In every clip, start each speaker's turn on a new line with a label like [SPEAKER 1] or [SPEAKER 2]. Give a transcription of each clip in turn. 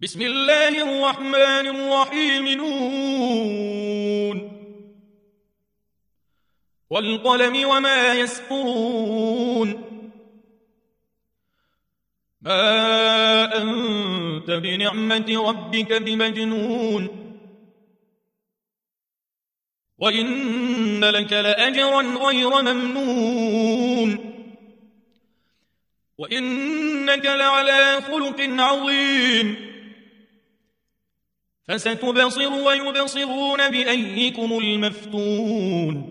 [SPEAKER 1] بسم الله الرحمن الرحيم نون والقلم وما يسطرون ما أنت بنعمة ربك بمجنون وإن لك لأجرا غير ممنون وإنك لعلى خلق عظيم فستبصر ويبصرون بأيكم المفتون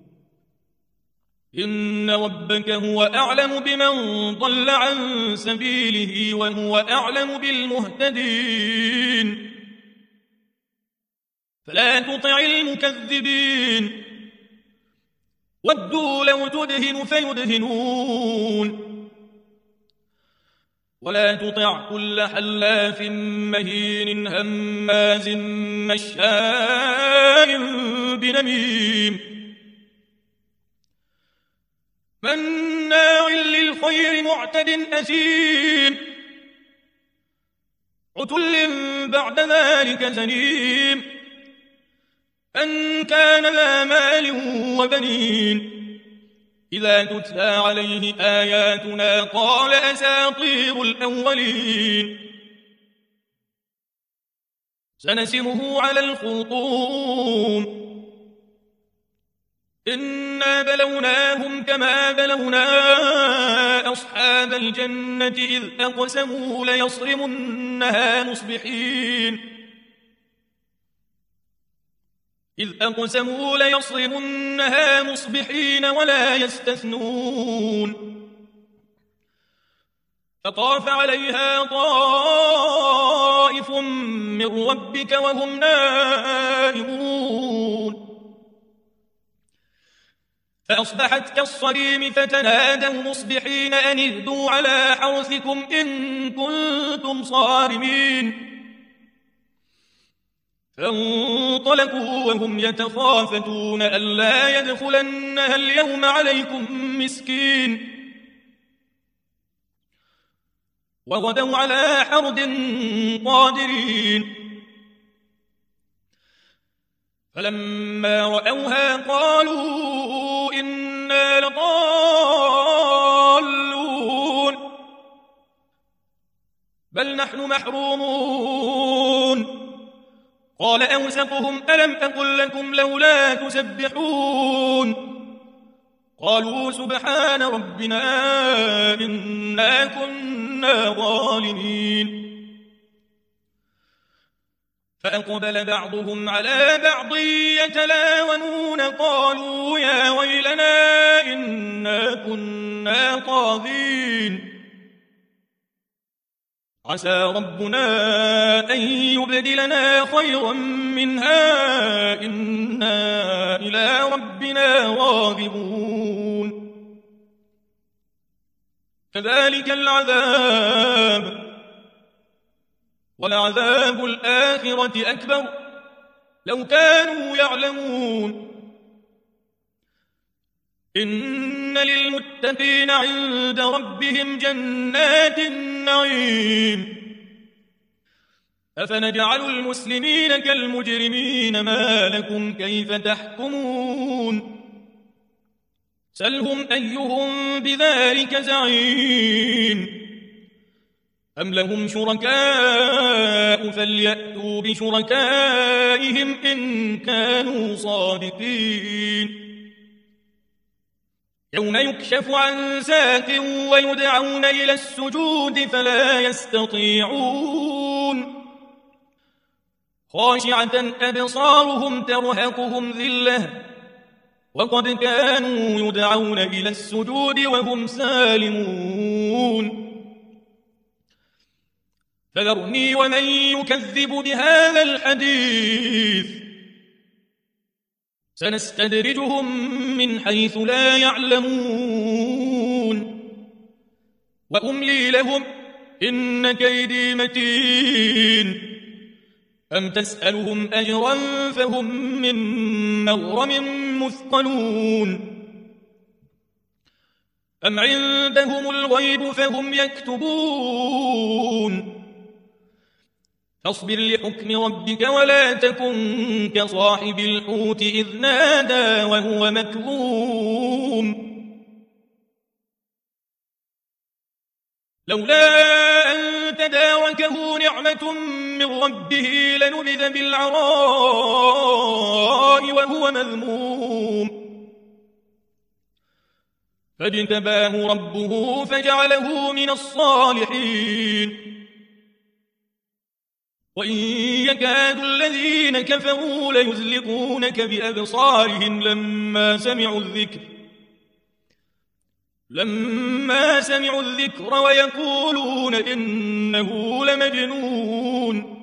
[SPEAKER 1] إن ربك هو أعلم بمن ضل عن سبيله وهو أعلم بالمهتدين فلا تطع المكذبين ودوا لو تدهن فيدهنون ولا تطع كل حلاف مهين هماز مشاء بنميم مناع للخير معتد أثيم عتل بعد ذلك زنيم أن كان ذا مال وبنين إذا تتلى عليه آياتنا قال أساطير الأولين سنسمه على الخرطوم إنا بلوناهم كما بلونا أصحاب الجنة إذ أقسموا ليصرمنها مصبحين ولا يستثنون فطاف عليها طائف من ربك وهم نائمون فأصبحت كالصريم فتنادوا مصبحين أن اغدوا على حرثكم إن كنتم صارمين فانطلقوا وهم يتخافتون ألا يدخلنها اليوم عليكم مسكين وغدوا على حرد قادرين فلما رأوها قالوا إنا لضالون بل نحن محرومون قال أوسطهم ألم أقل لكم لولا تسبحون قالوا سبحان ربنا إنا كنا ظالمين فأقبل بعضهم على بعض يتلاونون قالوا يا ويلنا إنا كنا طاغين عسى ربنا أن يبدلنا خيرا منها إنا إلى ربنا راغبون كذلك العذاب ولعذاب الآخرة أكبر لو كانوا يعلمون إن للمتقين عند ربهم جنات النعيم أفنجعل المسلمين كالمجرمين ما لكم كيف تحكمون سلهم أيهم بذلك زعيم أم لهم شركاء فليأتوا بشركائهم إن كانوا صادقين يوم يكشف عن ساق ويدعون إلى السجود فلا يستطيعون خاشعة أبصارهم ترهقهم ذلة وقد كانوا يدعون إلى السجود وهم سالمون فذرني ومن يكذب بهذا الحديث سنستدرجهم من حيث لا يعلمون وأملي لهم إن كيدي متين أم تسألهم أجرا فهم من مغرم مثقلون أم عندهم الغيب فهم يكتبون فاصبر لحكم ربك ولا تكن كصاحب الحوت إذ نادى وهو مكظوم لولا أن تداركه نعمة من ربه لنبذ بالعراء وهو مذموم فاجتباه ربه فجعله من الصالحين وإن يكاد الذين كفروا ليزلقونك بأبصارهم لما سمعوا الذكر ويقولون إنه لمجنون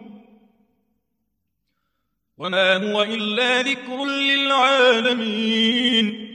[SPEAKER 1] وما هو إلا ذكر للعالمين